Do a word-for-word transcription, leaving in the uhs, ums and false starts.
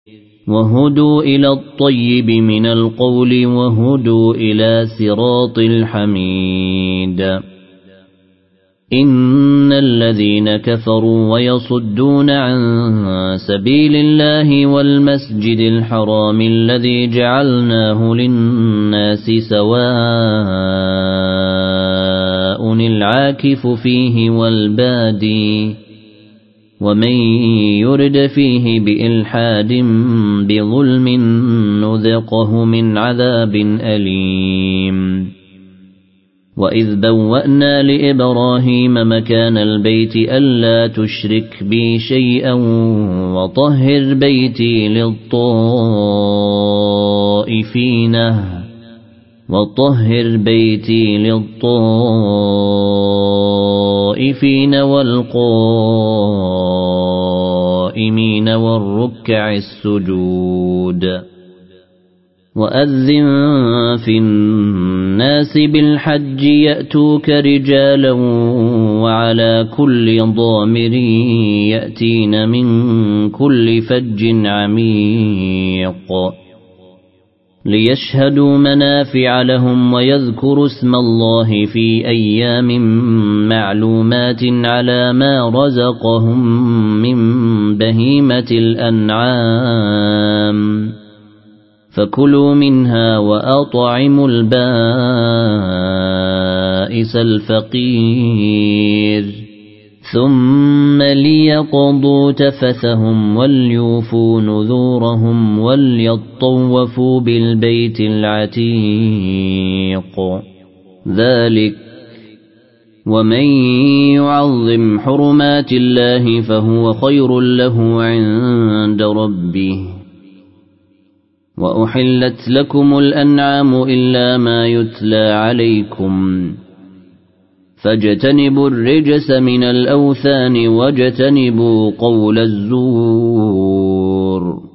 وهدوا إلى الطيب من القول وهدوا إلى صراط الحميد. إن الذين كفروا ويصدون عن سبيل الله والمسجد الحرام الذي جعلناه للناس سواء العاكف فيه والبادي ومن يرد فيه بإلحاد بظلم نذقه من عذاب أليم. وإذ بوأنا لإبراهيم مكان البيت ألا تشرك بي شيئا وطهر بيتي للطائفين وطهر بيتي للطائفين والقائمين والركع السجود. وأذن في الناس بالحج يأتوك رجالا وعلى كل ضامر يأتين من كل فج عميق ليشهدوا منافع لهم ويذكروا اسم الله في أيام معلومات على ما رزقهم من بهيمة الأنعام فكلوا منها وأطعموا البائس الفقير ثم ليقضوا تفثهم وليوفوا نذورهم وليطوفوا بالبيت العتيق. ذلك ومن يعظم حرمات الله فهو خير له عند ربه. وأحلت لكم الأنعام إلا ما يتلى عليكم فاجتنبوا الرجس من الأوثان واجتنبوا قول الزور.